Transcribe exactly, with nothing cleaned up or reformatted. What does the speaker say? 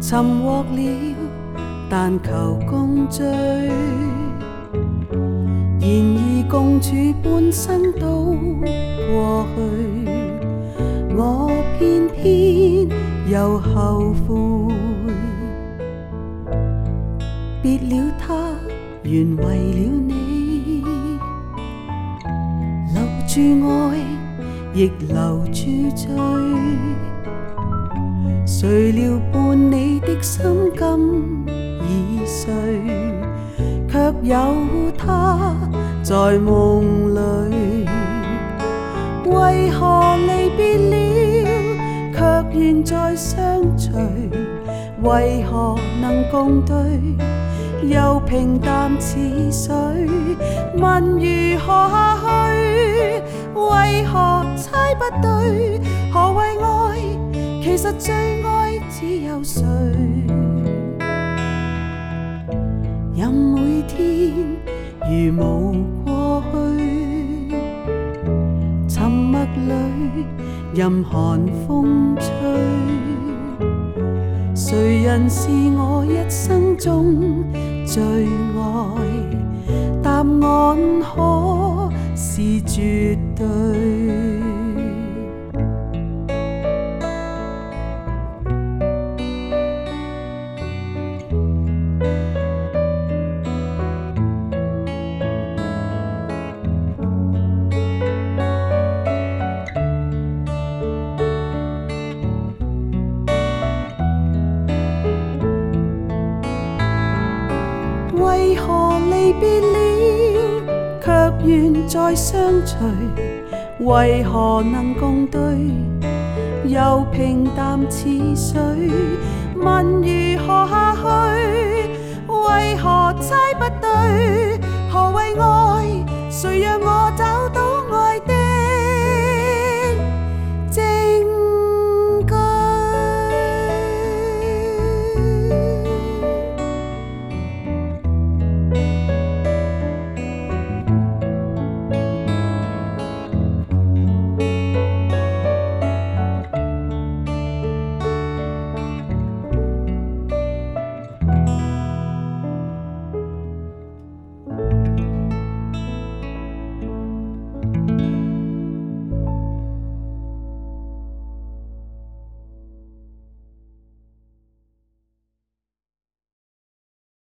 尋獲了，但求共聚。然而共處半生都過去，我偏偏又後悔。別了他，原為了你，留住愛，亦留住罪。誰料伴你的心今已碎，卻有他在夢裏。為何離別了，卻願再相隨？為何能共對，又平淡似水？問如何下去？為何猜不對？何謂愛？其實最愛只有誰？任每天如無過去，沉默裏任寒風吹。誰人是我一生中最愛？答案可是絕對。為何離別了，卻願再相隨？為何能共對，又平淡似水？問如何下去？為何猜不對？何謂愛？誰讓